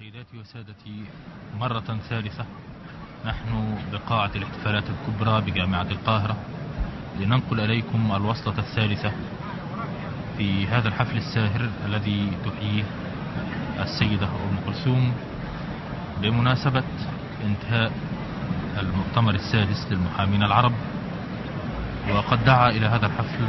سيداتي وسادتي، مرة ثالثة نحن بقاعة الاحتفالات الكبرى بجامعة القاهرة لننقل إليكم الوصلة الثالثة في هذا الحفل الساهر الذي تحييه السيدة أم كلثوم بمناسبة انتهاء المؤتمر السادس للمحامين العرب. وقد دعا إلى هذا الحفل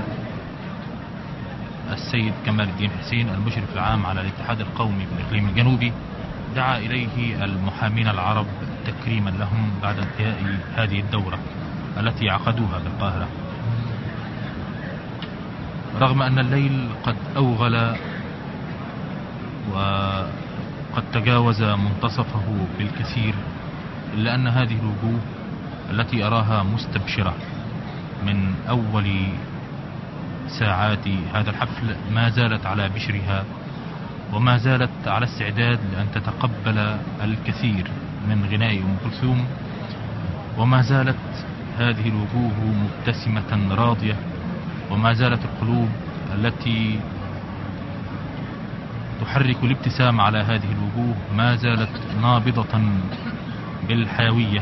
السيد كمال الدين حسين المشرف العام على الاتحاد القومي بالإقليم الجنوبي، دعا إليه المحامين العرب تكريما لهم بعد انتهاء هذه الدورة التي عقدوها بالقاهرة. رغم أن الليل قد أوغل وقد تجاوز منتصفه بالكثير، إلا أن هذه الوجوه التي أراها مستبشرة من أول ساعات هذا الحفل ما زالت على بشرها، وما زالت على استعداد لأن تتقبل الكثير من غناء أم كلثوم، وما زالت هذه الوجوه مبتسمة راضية، وما زالت القلوب التي تحرك الابتسام على هذه الوجوه ما زالت نابضة بالحيوية.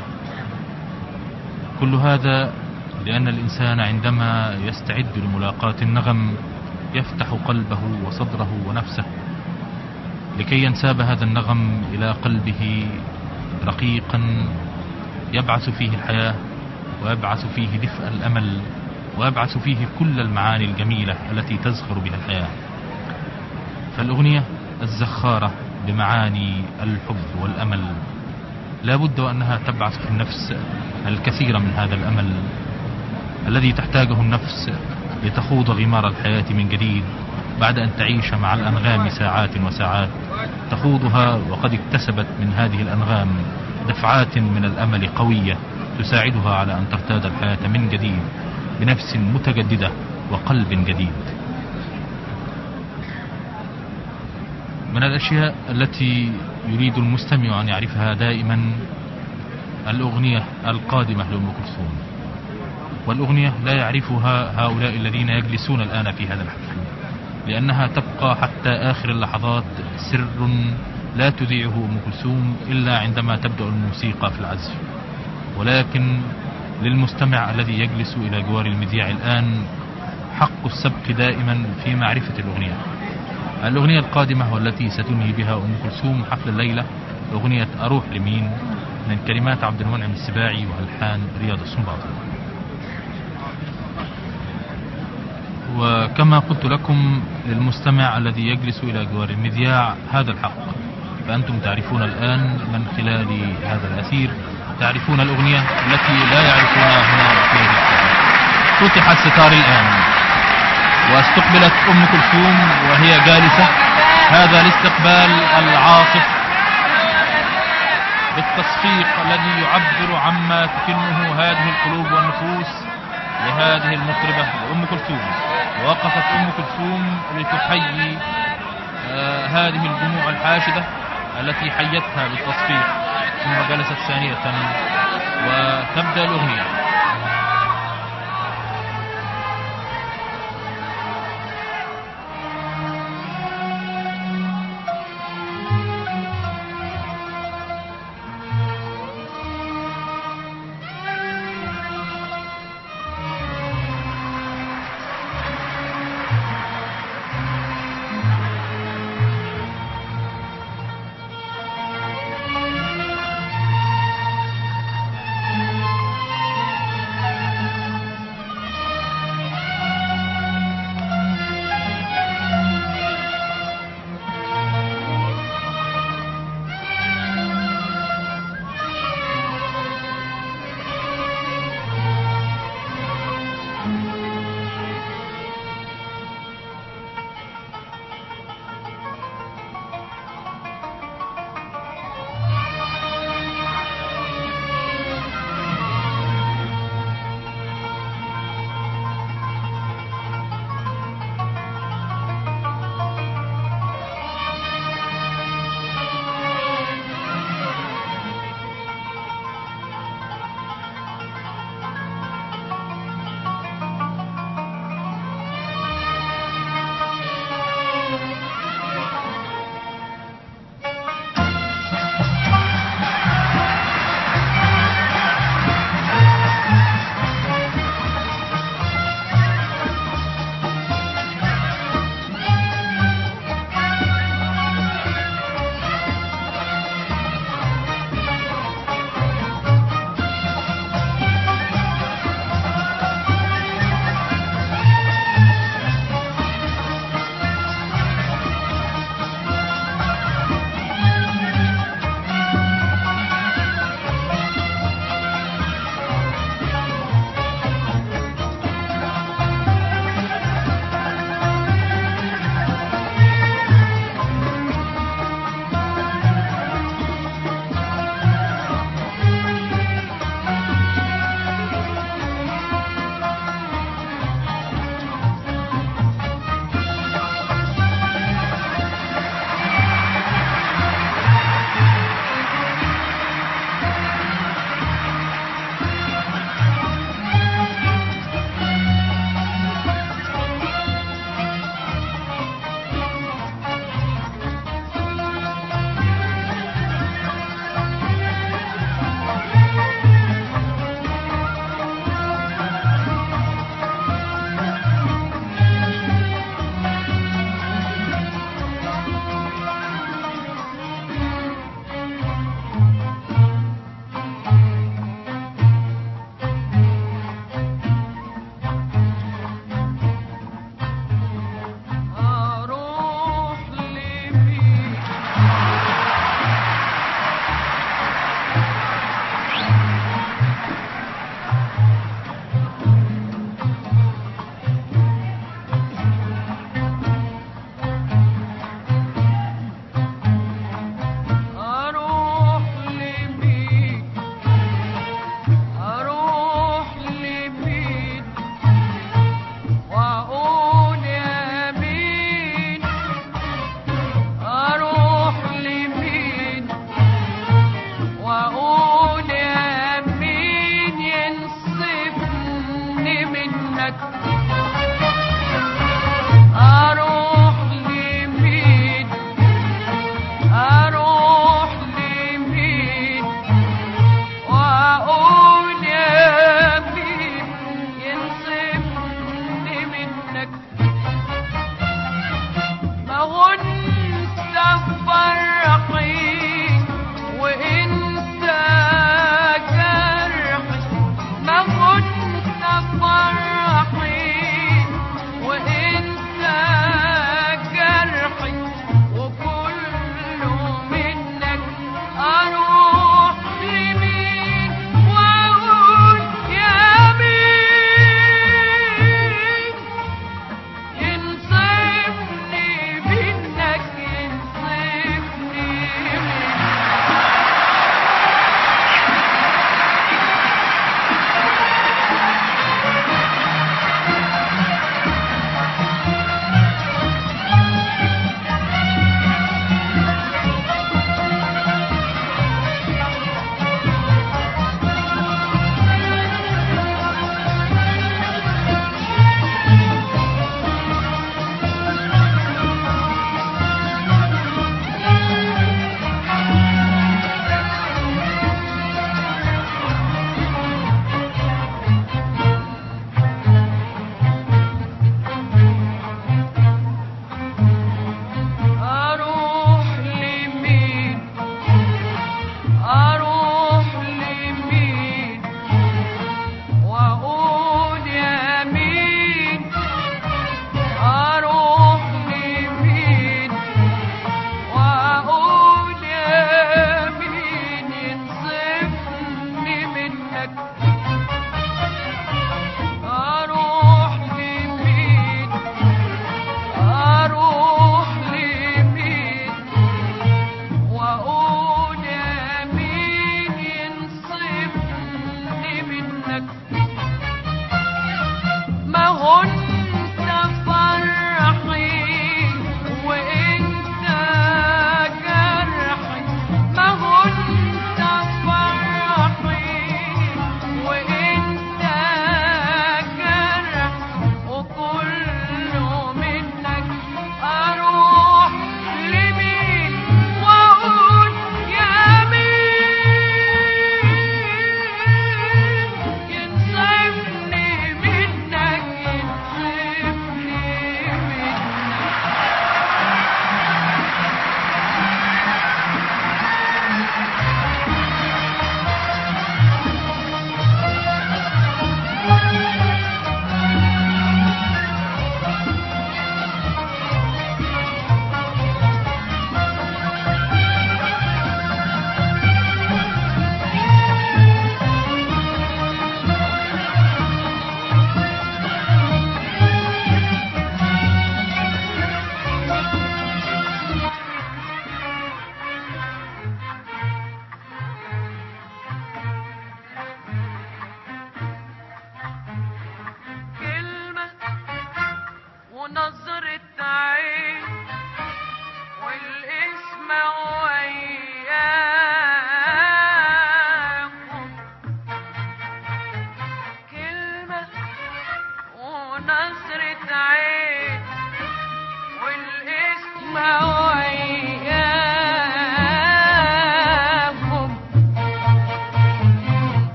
كل هذا لأن الإنسان عندما يستعد لملاقاة النغم يفتح قلبه وصدره ونفسه لكي ينساب هذا النغم إلى قلبه رقيقا يبعث فيه الحياة، ويبعث فيه دفء الأمل، ويبعث فيه كل المعاني الجميلة التي تزخر بها الحياة. فالأغنية الزخارة بمعاني الحب والأمل لا بد وأنها تبعث في النفس الكثير من هذا الأمل الذي تحتاجه النفس لتخوض غمار الحياة من جديد بعد أن تعيش مع الأنغام ساعات وساعات تخوضها، وقد اكتسبت من هذه الأنغام دفعات من الأمل قوية تساعدها على أن ترتاد الحياة من جديد بنفس متجددة وقلب جديد. من الأشياء التي يريد المستمع أن يعرفها دائما الأغنية القادمة لأم كلثوم، والأغنية لا يعرفها هؤلاء الذين يجلسون الآن في هذا الحفل، لأنها تبقى حتى آخر اللحظات سر لا تذيعه أم كلثوم إلا عندما تبدأ الموسيقى في العزف. ولكن للمستمع الذي يجلس إلى جوار المذياع الآن حق السبق دائما في معرفة الأغنية. الأغنية القادمة والتي ستنهي بها أم كلثوم حفل الليلة أغنية أروح لمين من كلمات عبد المنعم السباعي وألحان رياض السنباطي. وكما قلت لكم للمستمع الذي يجلس إلى جوار المذياع هذا الحق، فأنتم تعرفون الآن من خلال هذا الأثير تعرفون الأغنية التي لا يعرفونها هنا في هذه القناة. فتح الستار الآن واستقبلت أم كلثوم وهي جالسة، هذا الاستقبال العاصف بالتصفيق الذي يعبر عما تكنه هذه القلوب والنفوس لهذه المطربة أم كلثوم. ووقفت أم كلثوم لتحيي هذه الجموع الحاشدة التي حيتها بالتصفيق، ثم جلست ثانية وتبدأ الأغنية.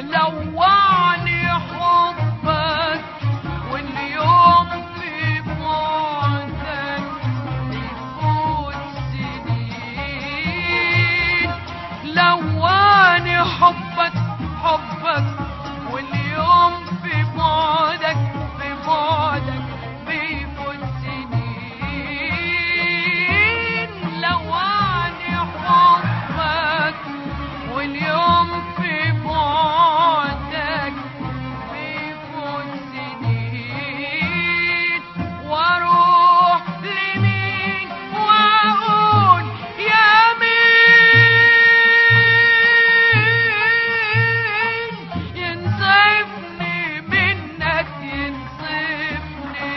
لوعني حبك واليوم في بعدك يفوت سنين. لوعني حبك واليوم في بعدك بيفوت سنين. لوعني حبك واليوم في بعدك بيفوت سنين. واروح لمين واقول يا مين ينصفني منك ينصفني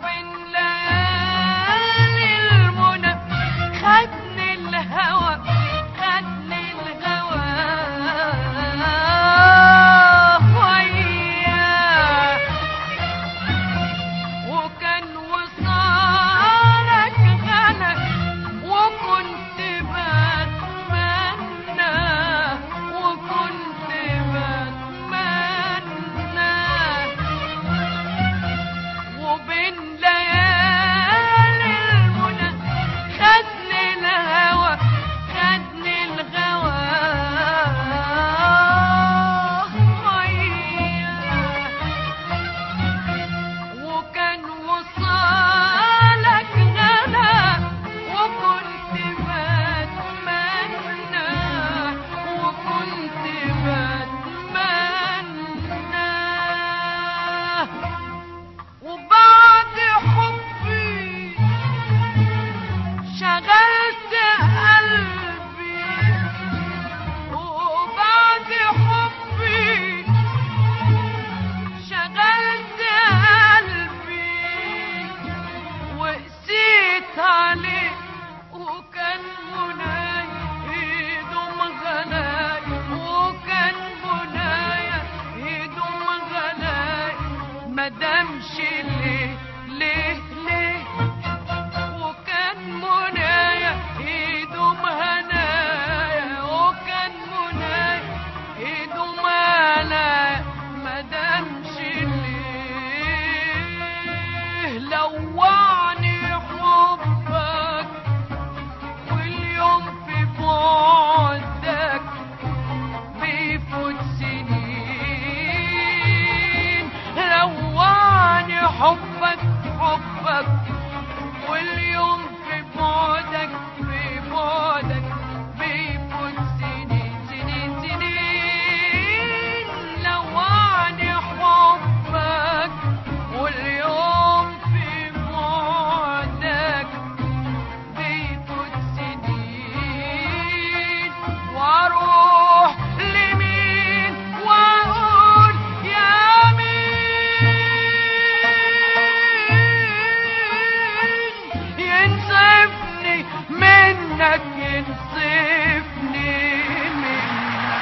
خدني الهوى منك ينصفني منك.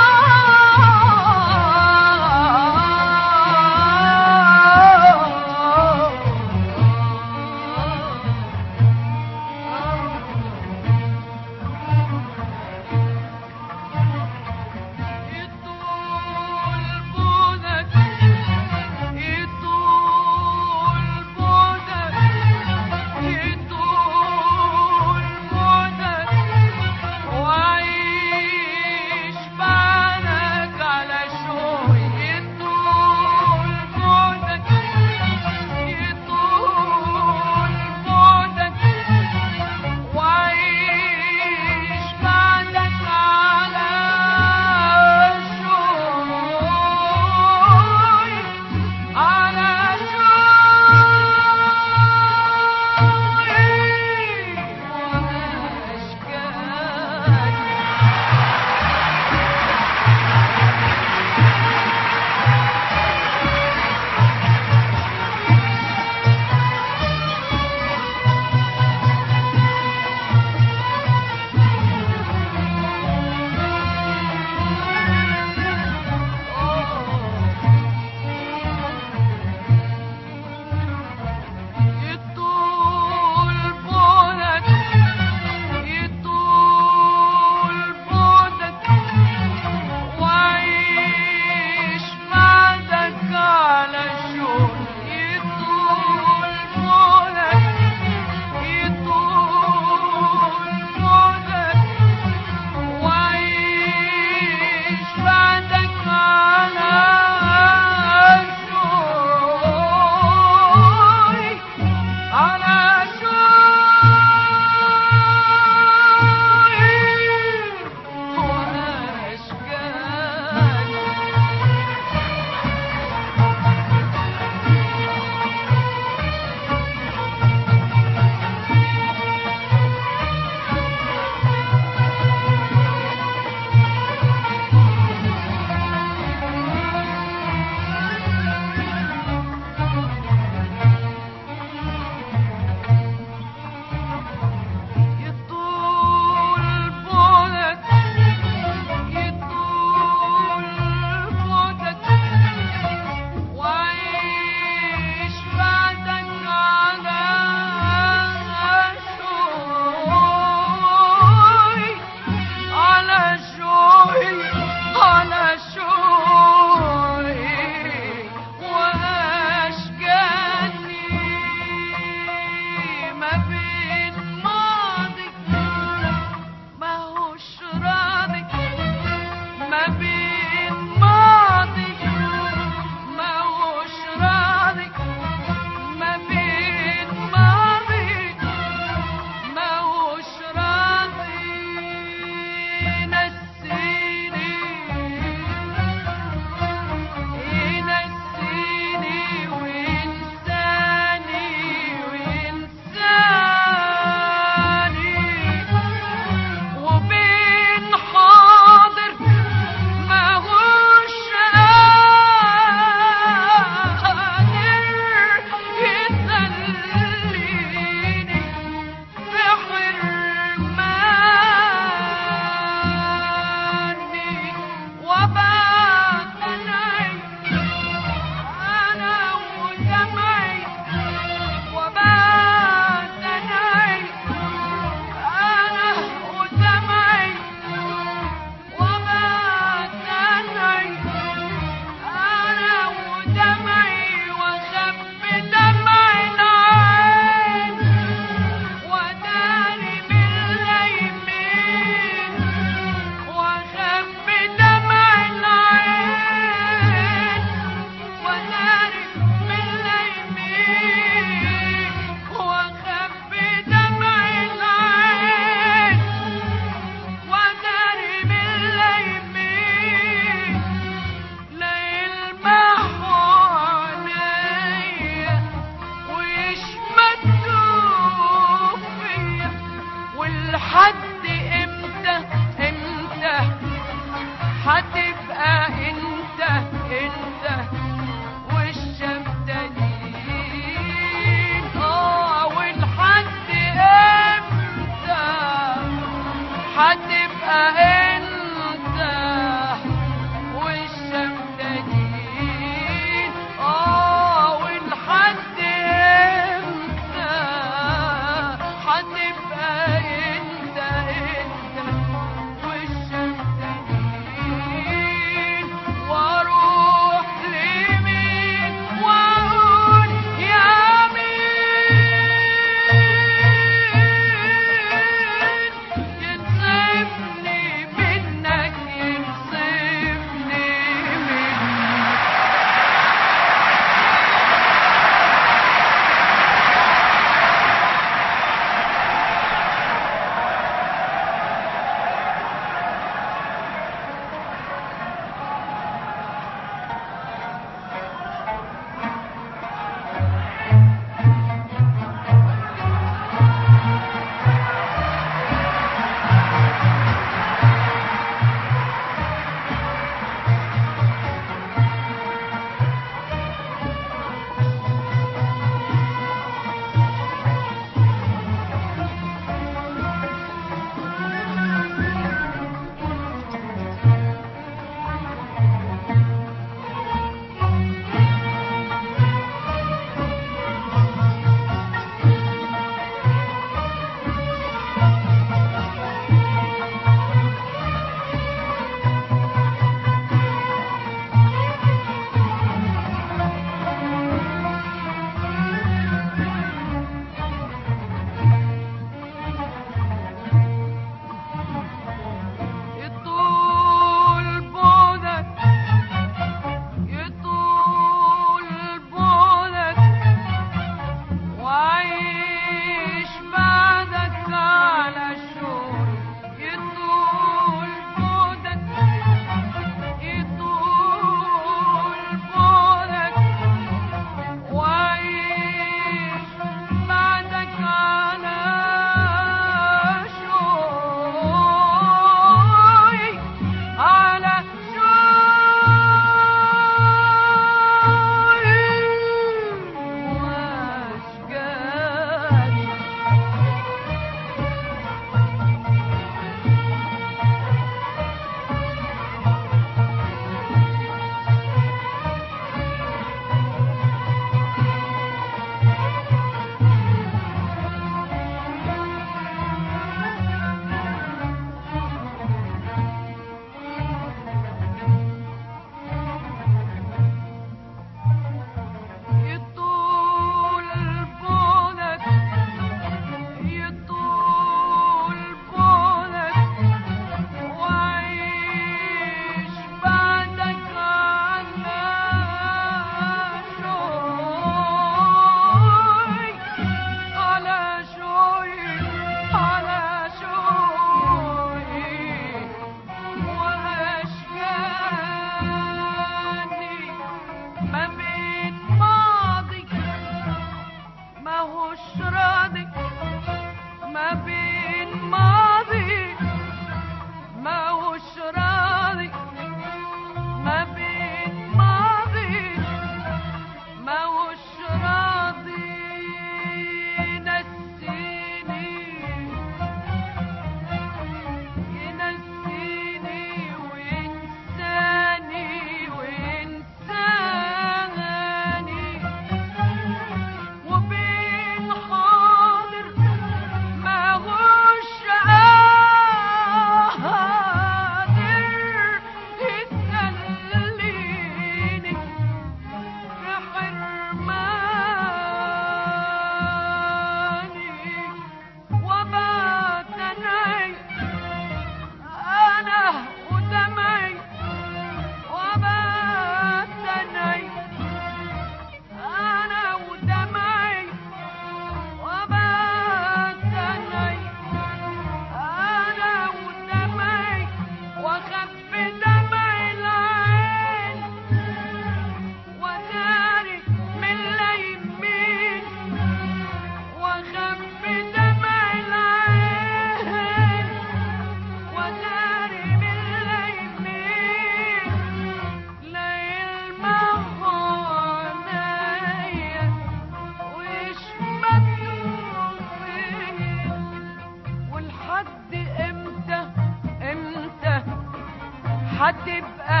هتبقى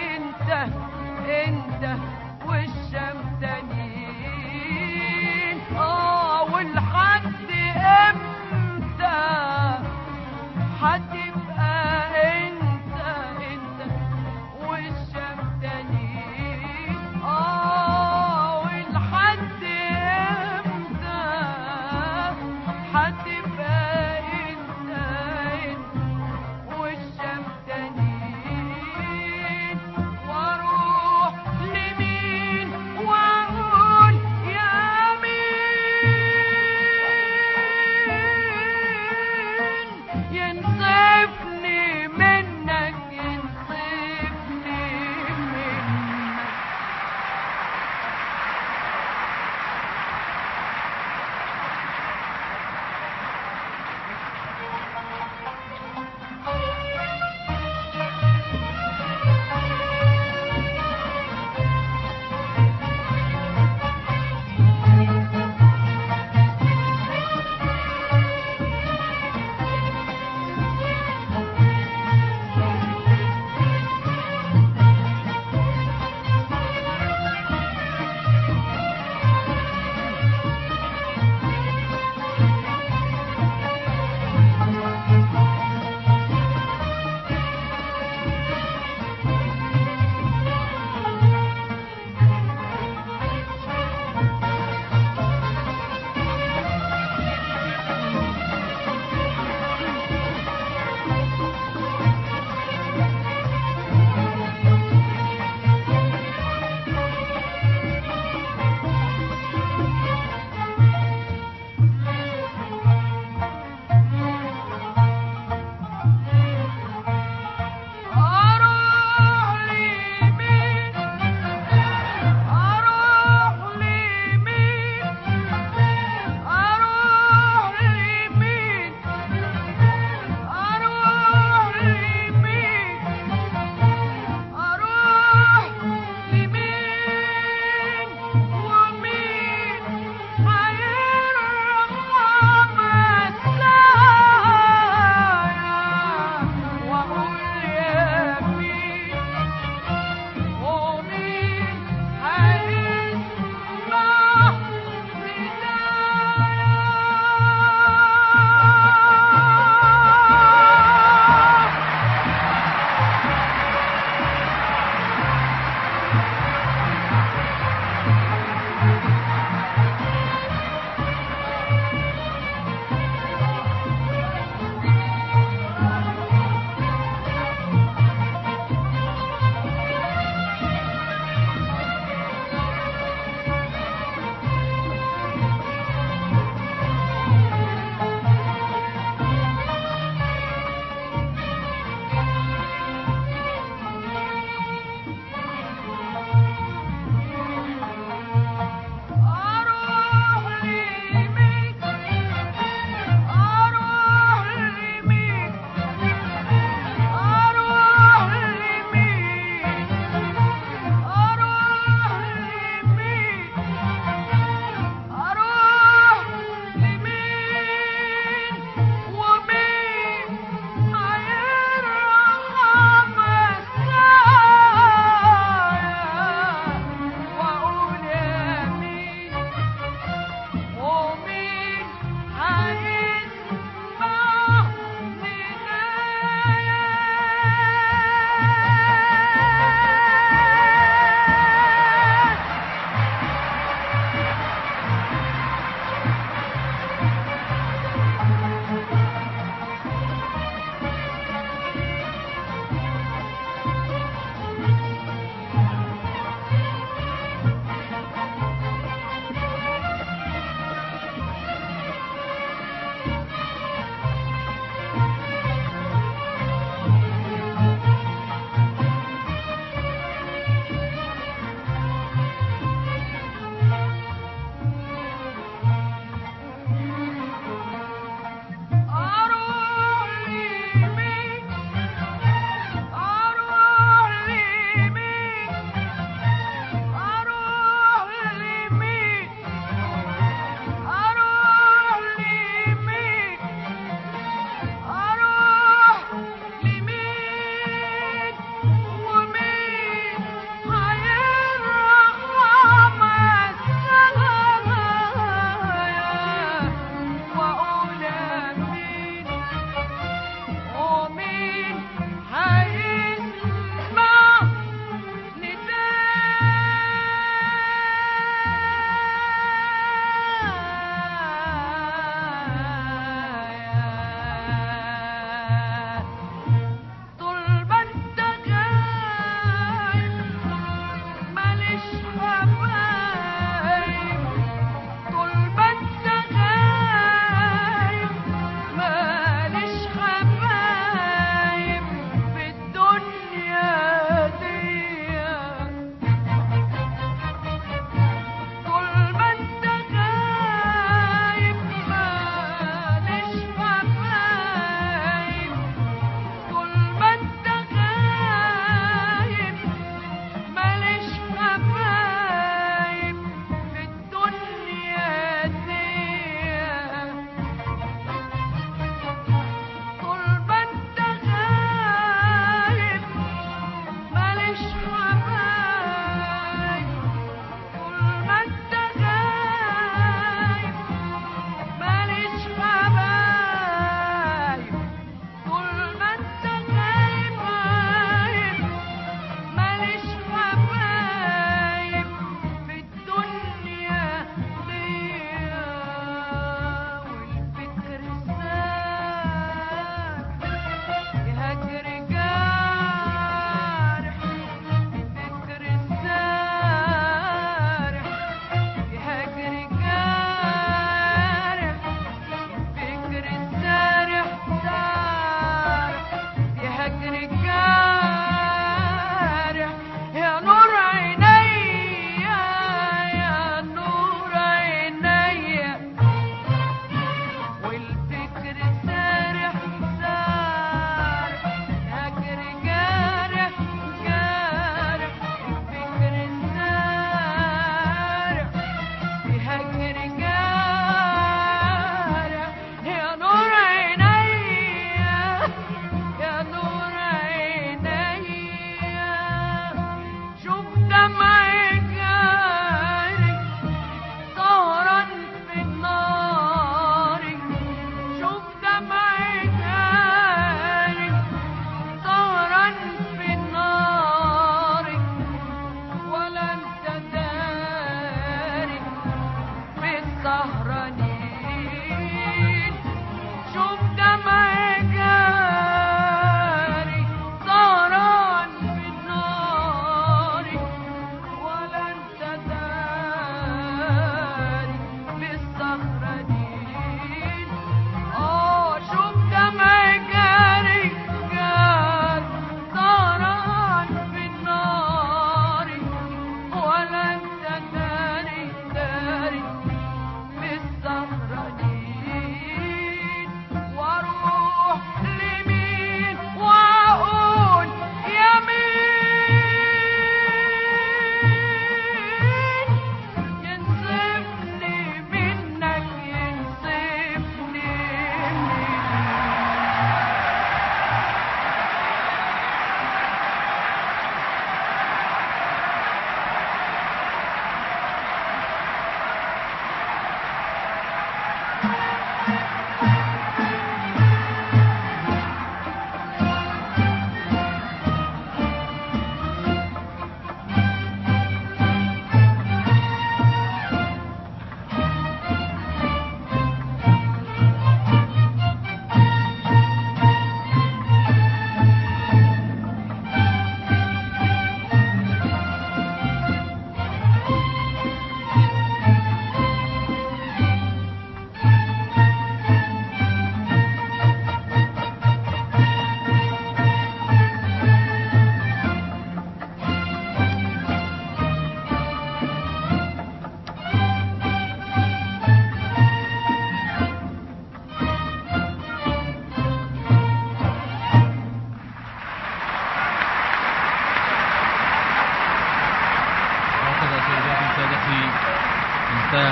انت والشمتانين. ولحد امتى هتبقى انت والشمتانين؟ ولحد امتى هتبقى انت والشمتانين؟ واروح لمين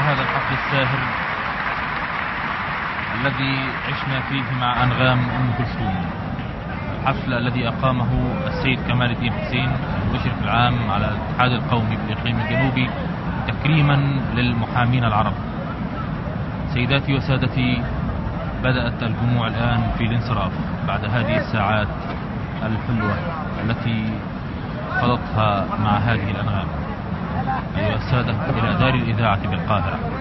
هذا الحفل الساهر الذي عشنا فيه مع أنغام أم كلثوم، الحفل الذي أقامه السيد كمال الدين حسين المشرف العام على الاتحاد القومي بالإقليم الجنوبي تكريما للمحامين العرب. سيداتي وسادتي، بدأت الجموع الآن في الانصراف بعد هذه الساعات الحلوة التي قضتها مع هذه الأنغام. أيها السادة، إلى دار الإذاعة بالقاهرة.